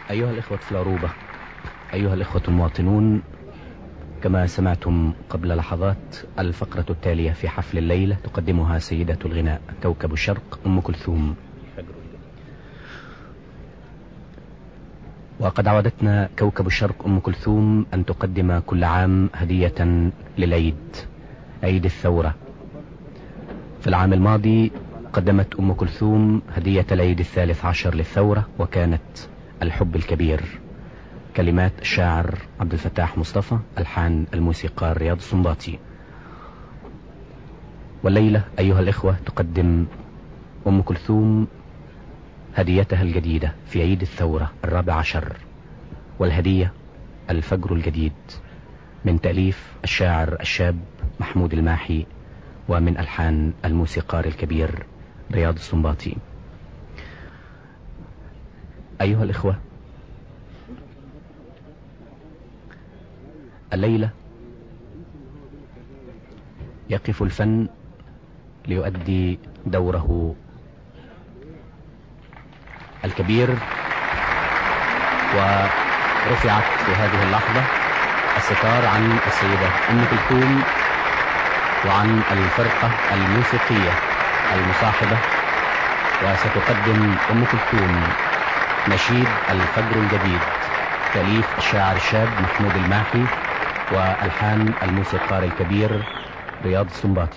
أيها الإخوة في العروبة، أيها الإخوة المواطنون، كما سمعتم قبل لحظات الفقرة التالية في حفل الليلة تقدمها سيدة الغناء كوكب الشرق أم كلثوم. وقد عودتنا كوكب الشرق أم كلثوم أن تقدم كل عام هدية للعيد، عيد الثورة. في العام الماضي قدمت أم كلثوم هدية العيد 13 للثورة، وكانت الحب الكبير. كلمات الشاعر عبد الفتاح مصطفى، ألحان الموسيقار رياض السنباطي. والليلة أيها الإخوة تقدم أم كلثوم هديتها الجديدة في عيد الثورة 14، والهدية الفجر الجديد من تأليف الشاعر الشاب محمود الماحي، ومن ألحان الموسيقار الكبير رياض السنباطي. أيها الإخوة، الليلة يقف الفن ليؤدي دوره الكبير، ورفعت في هذه اللحظة الستار عن السيدة أم كلثوم وعن الفرقة الموسيقية المصاحبة، وستقدم أم كلثوم نشيد الفجر الجديد تأليف الشاعر الشاب محمود الماحي، وألحان الموسيقار الكبير رياض السنباطي.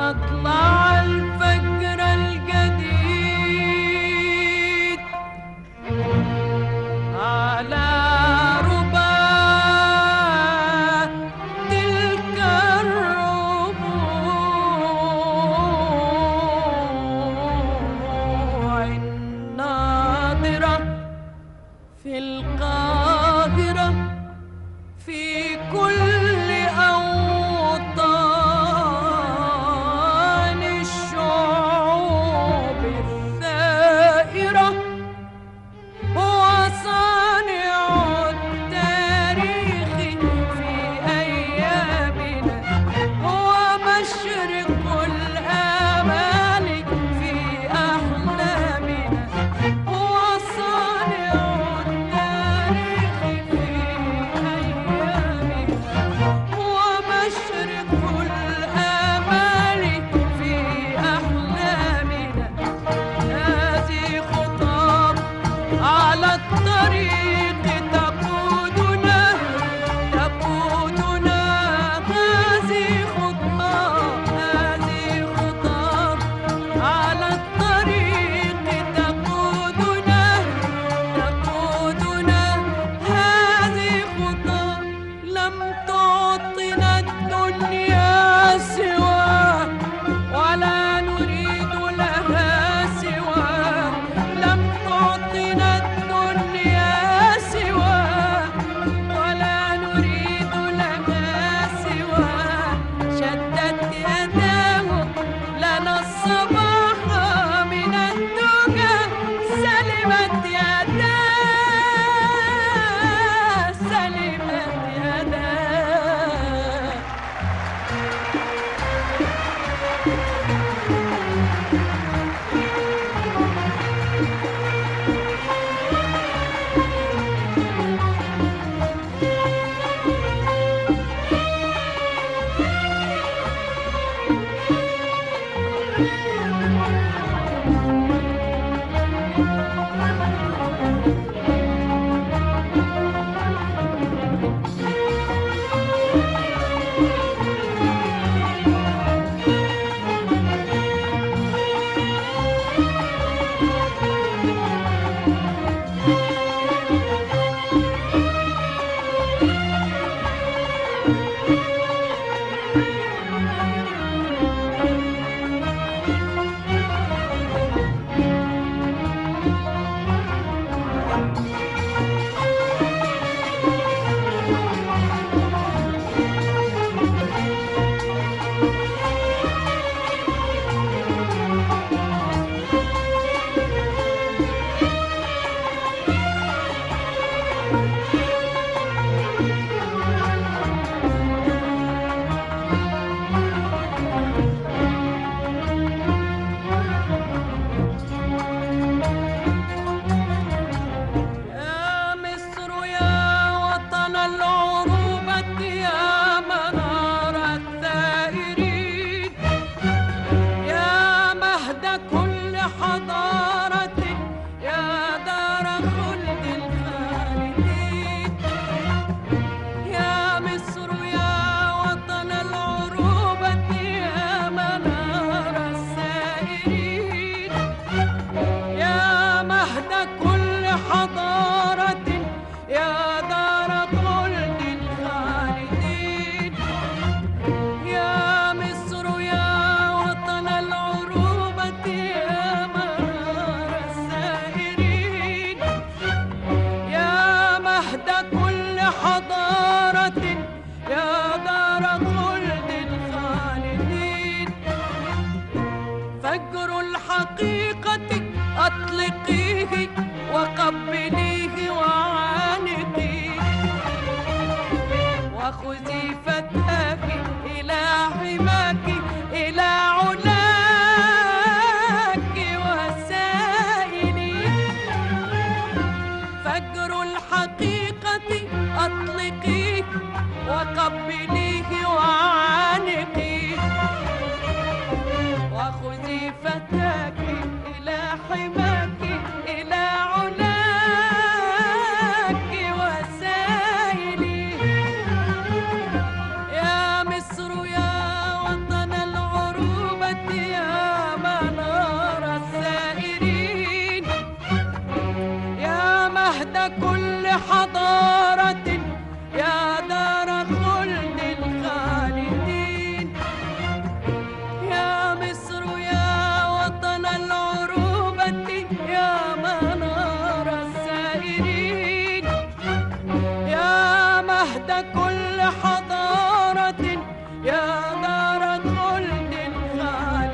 مطلع الفجر الجديد على ربا تلك الربوع الناظرة في القاهرة في كل أوطان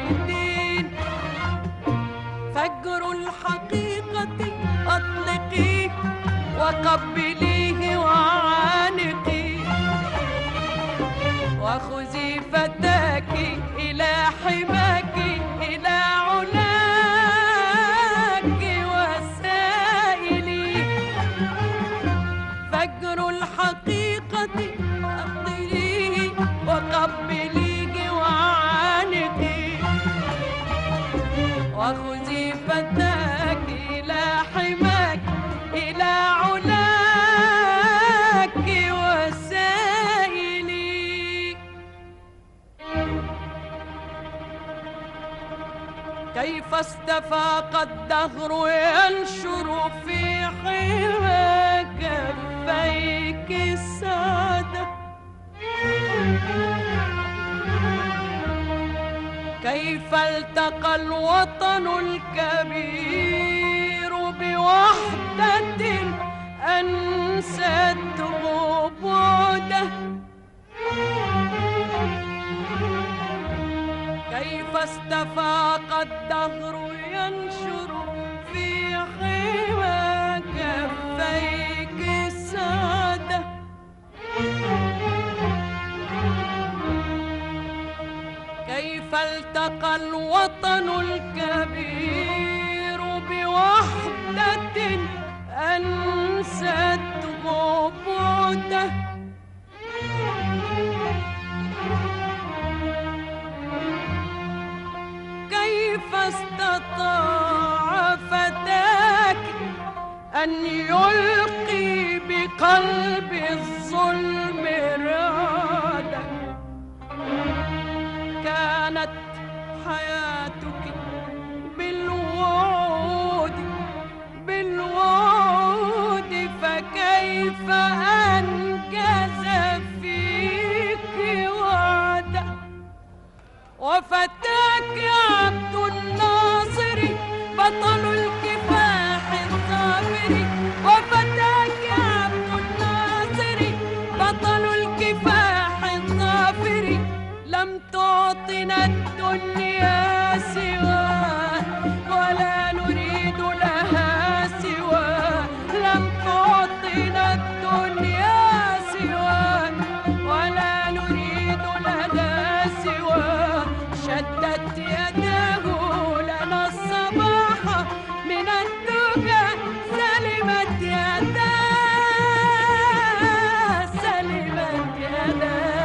الدين. فجر الحقيقة أطلقيه وقبليه وعانقيه، وخذي فتاك إلى حماك إلى علاك وسائلي. فجر الحقيقة أطلقيه وقبليه وعانقيه، وخذي فتاك إلى حماك إلى علاك وسائلي. كيف استفاق الدهر ينشر في حمى كفيك السعادة. كيف التقى الوطن الكبير بوحدة أنسته بعده. كيف استفاق الدهر ينشر في حمى كفيك السعادة. كيف التقى الوطن الكبير بوحدة أنسته بعده. كيف استطاع فتاك أن يلقي بقلب الظلم رعادا. كانت حياتك بالوعود بالوعود، فكيف أنجز فيك وعده. وفتاك عبد الناصر بطل الكفاح الظافر. وفتاك عبد الناصر بطل الكفاح الظافر. لم تعطنا الدنيا سواه ولا نريد لها سواه. لم تعطنا الدنيا سواه ولا نريد لها سواه. شدت يداه لنا الصباح من الدجى، سلمت يداه سلمت يداه.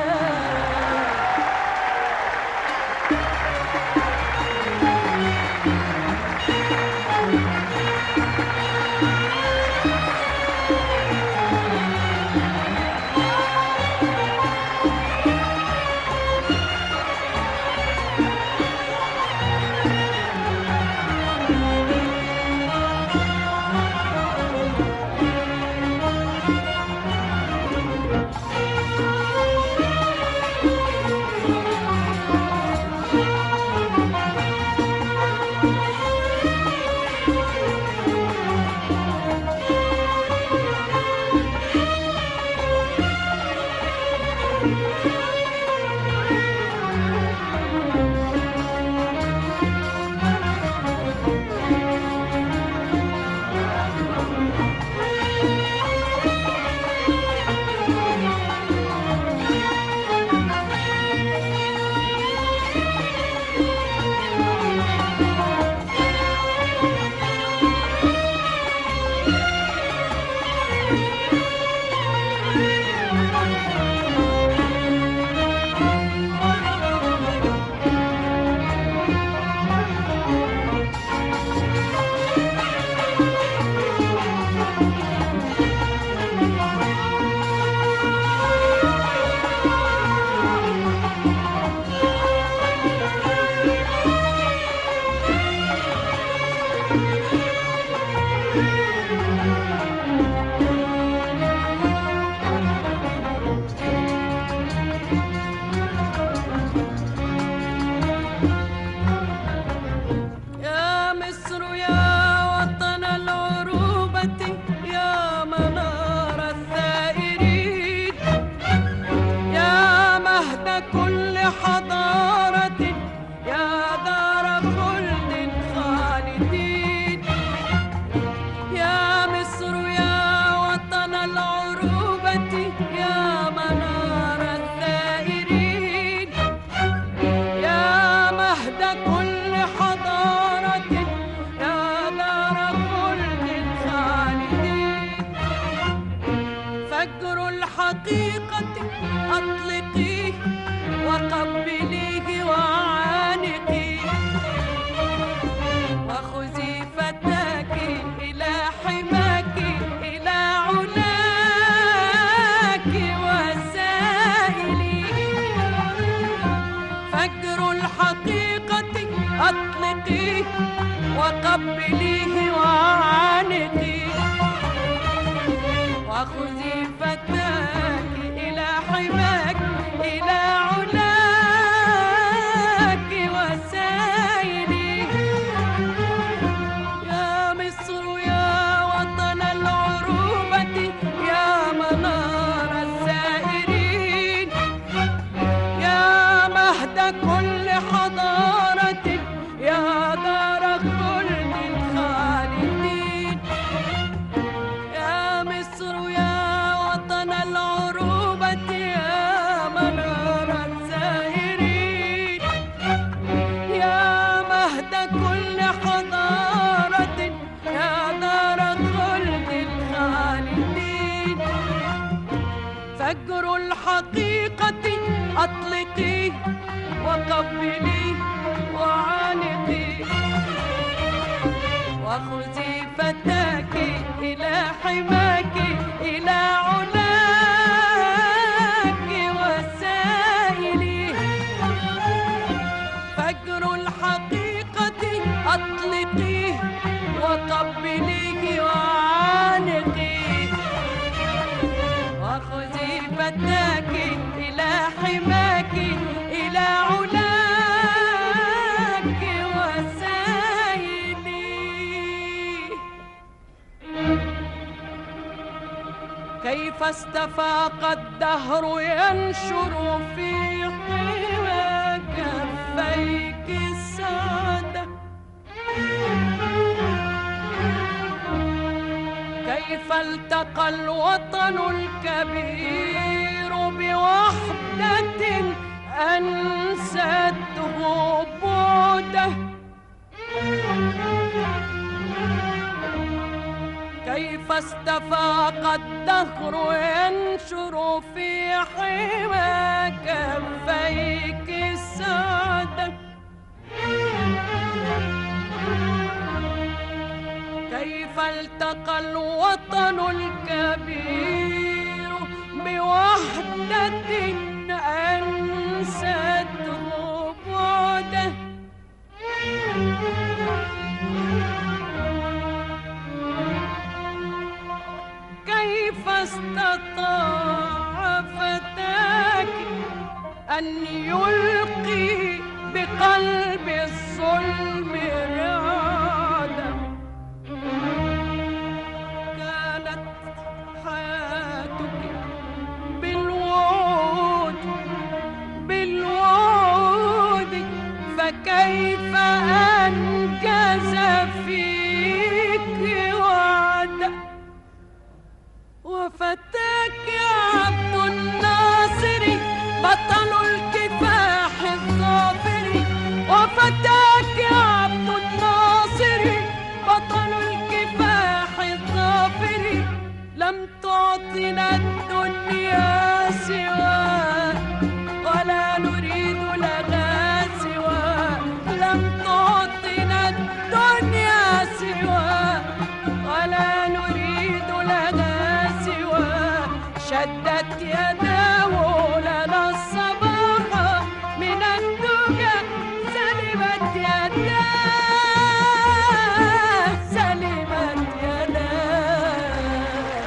فجر الحقيقة أطلقيه وقبليه وعانقيه وخذي فتاك إلى حماك إلى علاك وسائلي يا مصر يا وطن العروبة يا منار الزائرين يا مهد كل حضارة يا دار خلد الخالدين يا مصر يا وطن العروبة يا منار الزائرين يا مهد كل حضارة يا دار خلد الخالدين فجر الحقيقة أطلقيه وقبليه وعانقيه وخذي فتاك إلى حماك إلى علاك وسائلي فجر الحقيقة أطلقيه وقبليه وعانقيه وخذي فتاك إلى حماك إلى علاك وسائلي كيف استفاق الدهر ينشر في حمى كفيك السعادة كيف التقى الوطن الكبير بوحدة أنسته بعده كيف استفاق الدهر ينشر في حمى كفيك السعادة كيف التقى الوطن الكبير بوحدة أنسته بعده كيف استطاع فتاك أن يلقي بقلب الظلم رعادا كانت حياتك بالوعود فكيف أنجز فيك وعدا وفتاك عبد الناصر بطل الكفاح الظافر وفتاك عبد الناصر بطل الكفاح الظافر لم تعطنا الدنيا سواه ولا نريد لها سواه لم تعطنا الدنيا سواه ولا نريد لها سواه شدت يداه لنا الصباح من الدجى سلمت يداه سلمت يداه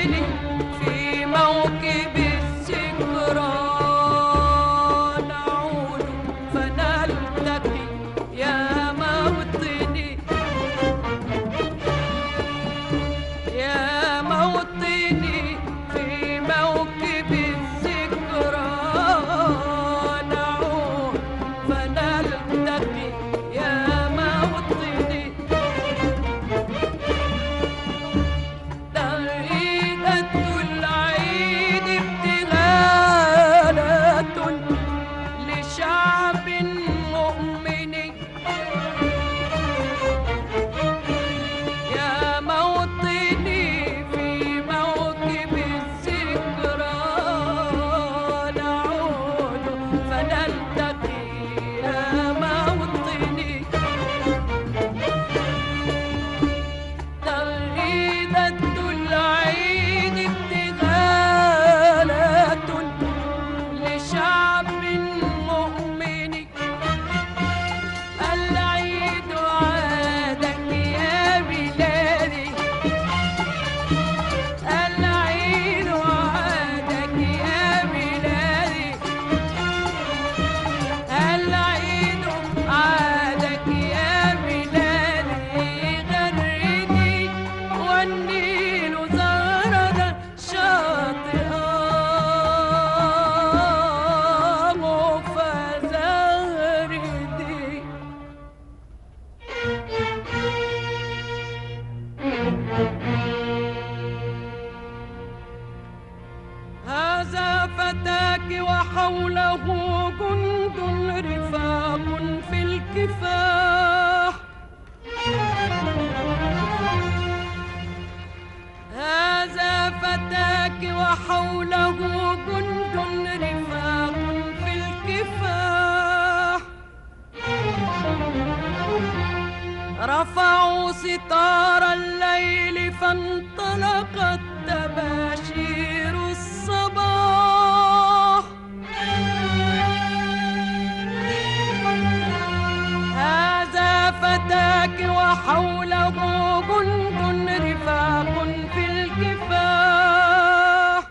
موطني في موكب الذكرى نعود فنلتقي يا موطني يا موطني في موكب الذكرى نعود فنلتقي يا موطني تغريدة العيد ابتغالة لشعب مؤمن يا موطني في موكب الذكرى نعود فنلتقي يا موطني تغريدة العيد ابتغالة لشعب مؤمن العيد عادك يا بلادي العيد عادك يا بلادي العيد عادك يا بلادي غردي والنيل زرد شاطئا فزغردي هذا فتاك وحوله جند رفاق في الكفاح هذا فتاك وحوله جند رفاق في الكفاح رفعوا ستار الليل فانطلقت تباشير الصباح هذا فتاك وحوله جند رفاق في الكفاح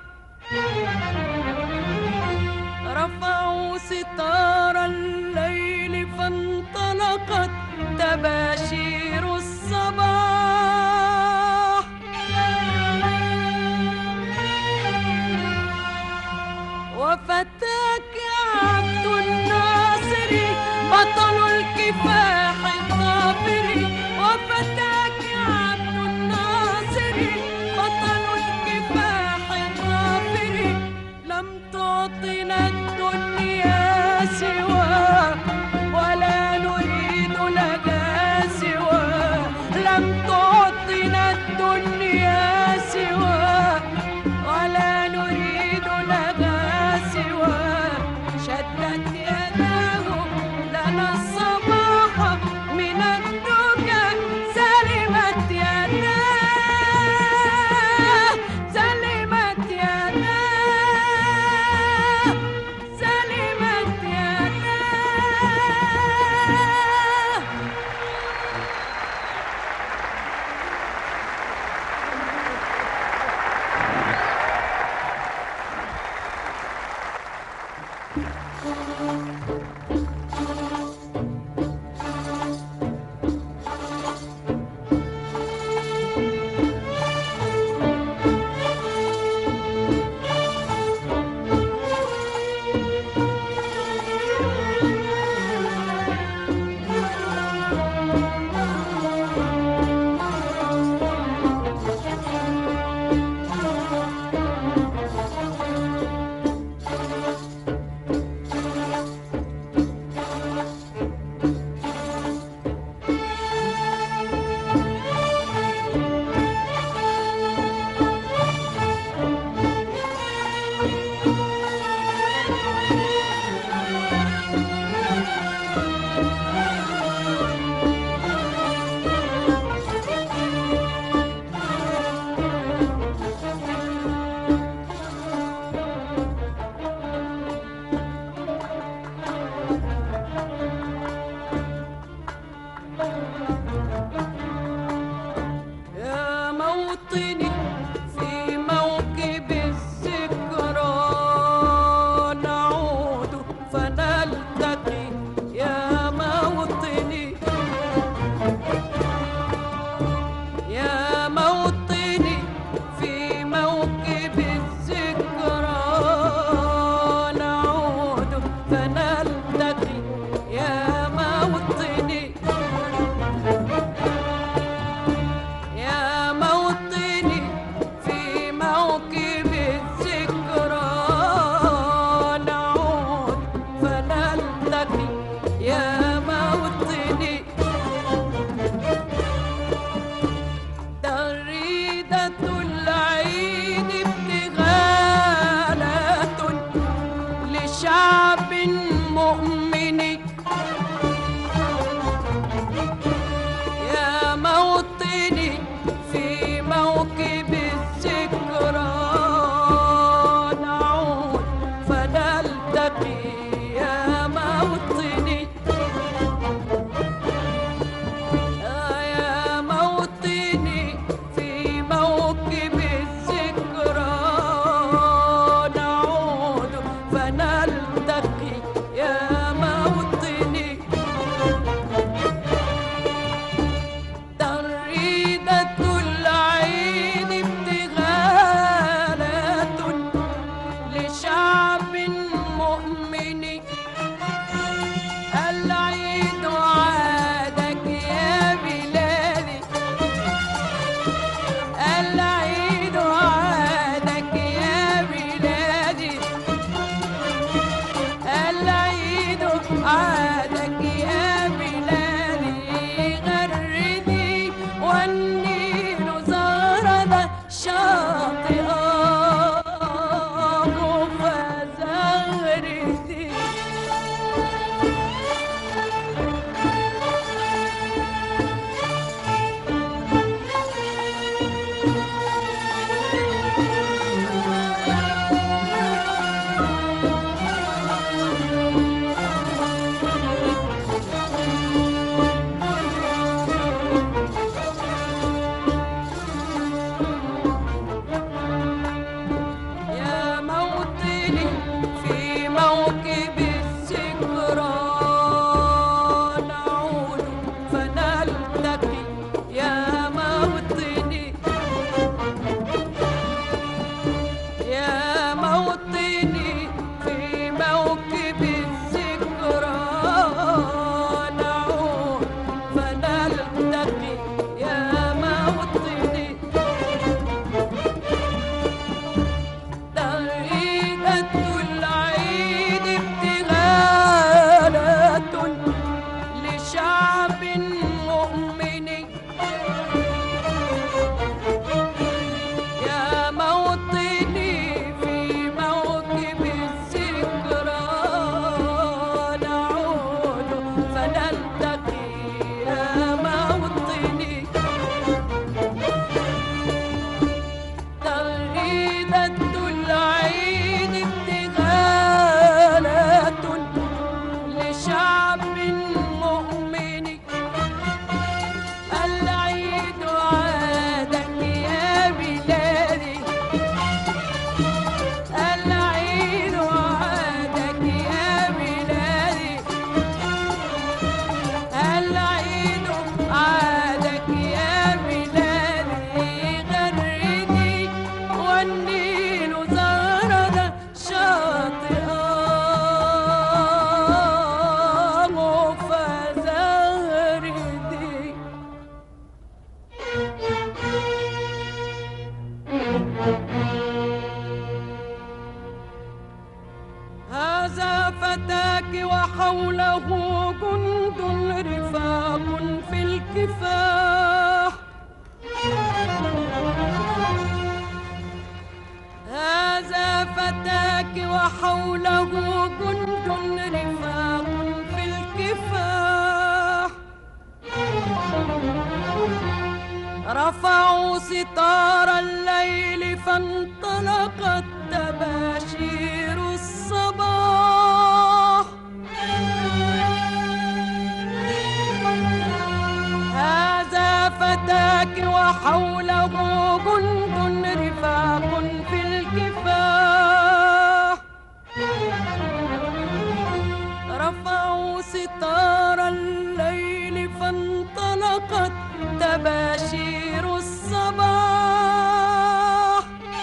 رفعوا ستار الليل فانطلقت تباشير الصباح وفتاك عبد الناصر بطل الكفاح الظافر وفتاك عبد الناصر بطل الكفاح الظافر لم تعطنا الدنيا سواه ولا نريد لها سواه لم تعطنا الدنيا سواه ولا نريد لها سواه شدت يداه لنا الصباح من الدجى سلمت يداه سلمت يداه سلمت يداه موطني في موطني العيد عادك يا بلادي، العيد عادك يا بلادي، غردي والنيل زرد شاطئه فزغردي. يا موطني في موكب الذكرى نعود فنلتقي، يا موطني يا موطني في موكب الذكرى نعود فنلتقي، يا موطني تغييدة العيد ابتغالة لشعب مؤمن، يا موطني في موكب الذكرى نعود فنلتقي، يا موطني تغييدة العيد ابتغالة لشعب مؤمن، العيد عادك يا بلادي، العيد عادك يا بلادي، العيد عادك يا بلادي، غردي والنيل زرد شاطئه فزغردي. هذا فتاك وحوله جند رفاق في الكفاح، هذا فتاك وحوله جند رفاق في الكفاح، رفعوا ستار الليل فانطلقت تباشير الصباح، هذا فتاك وحوله جند رفاق في الكفاح، رفعوا ستار الليل فانطلقت تباشير الصباح،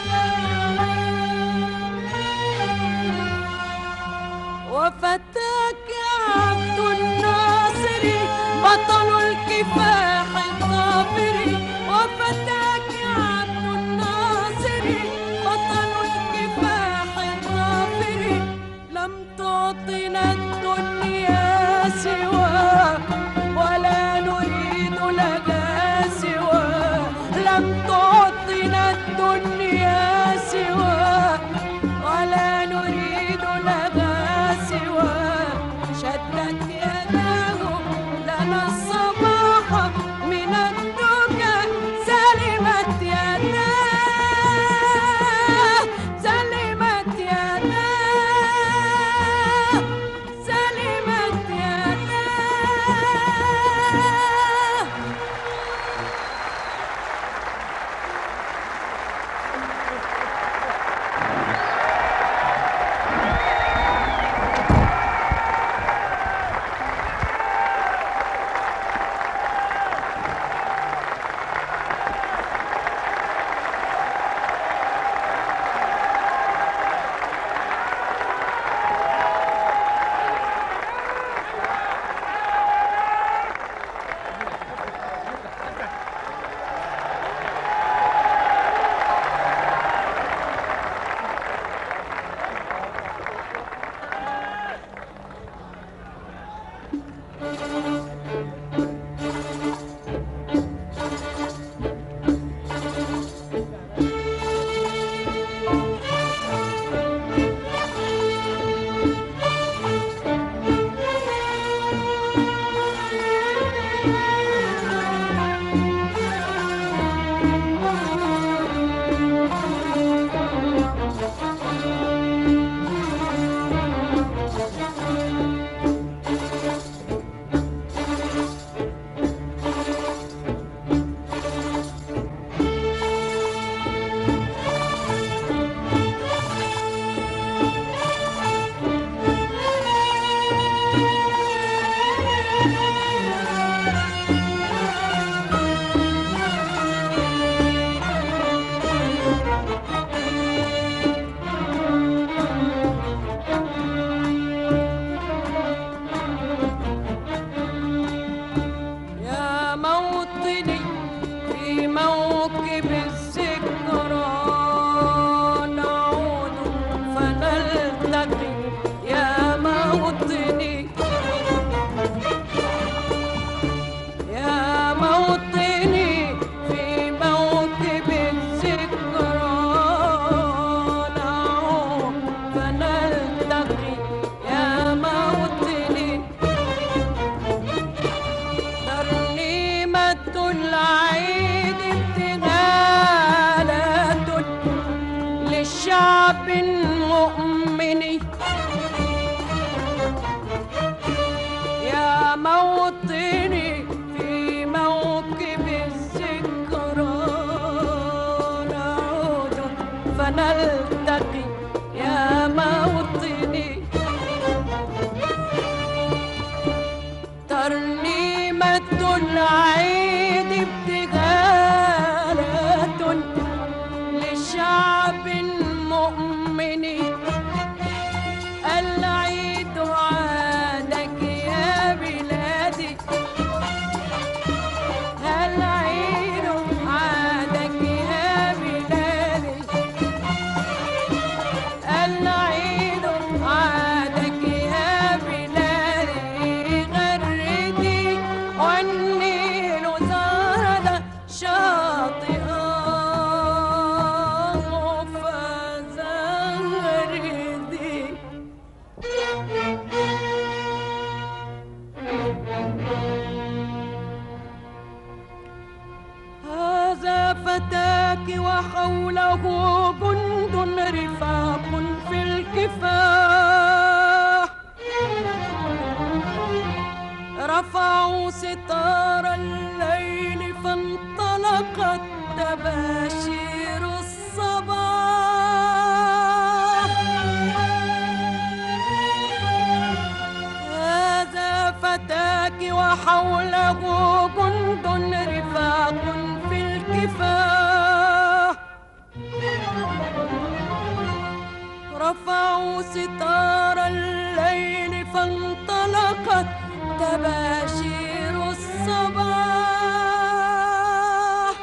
وفتاك عبد الناصر بطل الكفاح الظافر، وفتاك عبد الناصر بطل الكفاح الظافر، لم تعطنا الدنيا سواه ولا نريد لها سواه، لم تعطنا الدنيا سواه ولا نريد لها سواه، شدت يداه لنا الصباح من الدجى، سلمت يداه سلمت يداه سلمت يداه. لشعب مؤمن يا موطني في موكب الذكرى نعود فنلتقي يا موطني ترنيمة العيد ابتهالة لشعب مؤمن العيد عادك يا بلادي العيد عادك يا بلادي العيد عادك يا بلادي غردي والنيل زارد شاطئا فزغردي هذا فتاك وحوله جند رفاق في الكفاح رفعوا ستار الليل فانطلقت تباشير الصباح هذا فتاك وحوله جند رفاق في الكفاح رفعوا ستار الليل فانطلقت تباشير الصباح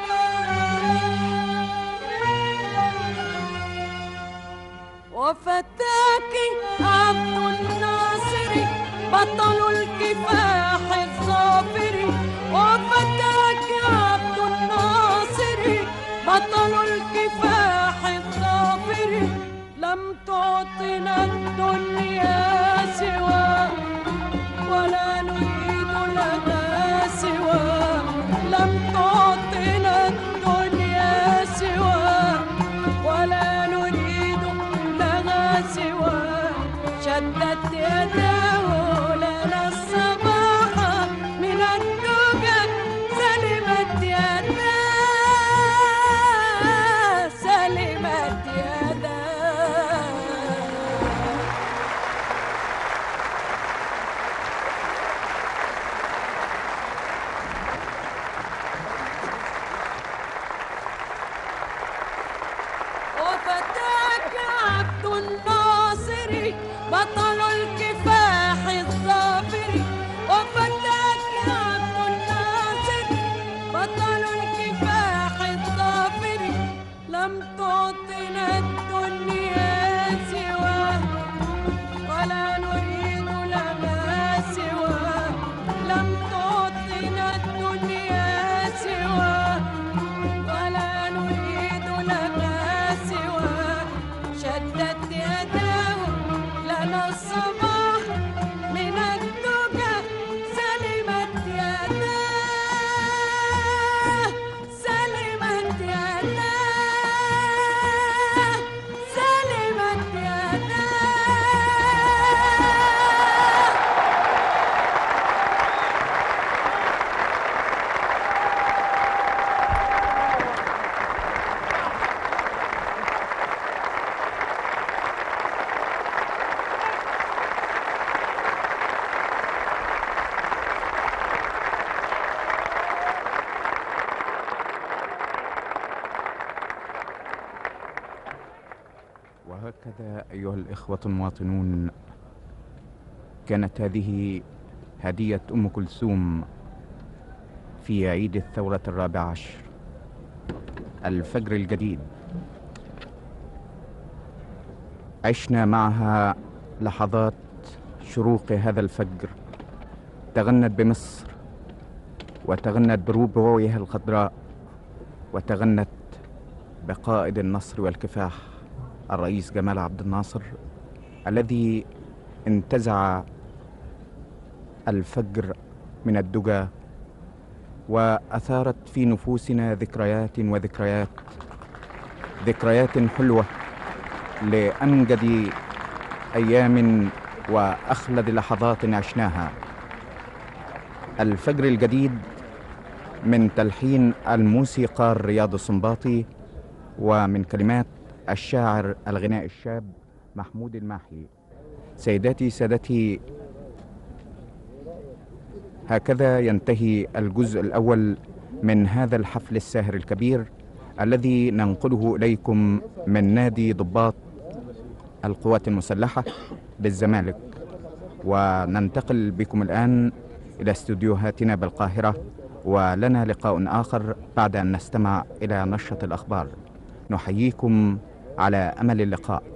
وفتاك عبد الناصر بطل الكفاح الظافر وفتاك عبد الناصر بطل الكفاح الظافر لم تعطنا الدنيا سوى ولا نريد لها سوى لم تعطنا الدنيا سوى ولا نريد لها سوى شدت يداه لنا الصباح من الدجى سلمت يداه سلمت يداه وفتاك عبد الناصر بطل الكفاح الظافر وفتاك عبد الناصر بطل الكفاح الظافر لم تعطنا الدنيا سوى ولا نريد لها سوى لم تعطنا الدنيا سوى ولا نريد لها سوى شدت يداه لنا الصباح من الدجى سلمت يداه سلمت يداه سلمت يداه وهكذا أيها الإخوة المواطنون كانت هذه هدية أم كلثوم في عيد الثورة 14 الفجر الجديد. عشنا معها لحظات شروق هذا الفجر، تغنت بمصر وتغنت بربوعها الخضراء وتغنت بقائد النصر والكفاح الرئيس جمال عبد الناصر الذي انتزع الفجر من الدجى وأثارت في نفوسنا ذكريات وذكريات حلوة لأمجد أيام وأخلد لحظات عشناها. الفجر الجديد من تلحين الموسيقار رياض السنباطي ومن كلمات الشاعر الغناء الشاب محمود الماحي. سيداتي سادتي، هكذا ينتهي الجزء الأول من هذا الحفل الساهر الكبير الذي ننقله إليكم من نادي ضباط القوات المسلحة بالزمالك، وننتقل بكم الآن إلى استوديوهاتنا بالقاهرة، ولنا لقاء آخر بعد أن نستمع إلى نشرة الأخبار. نحييكم على أمل اللقاء.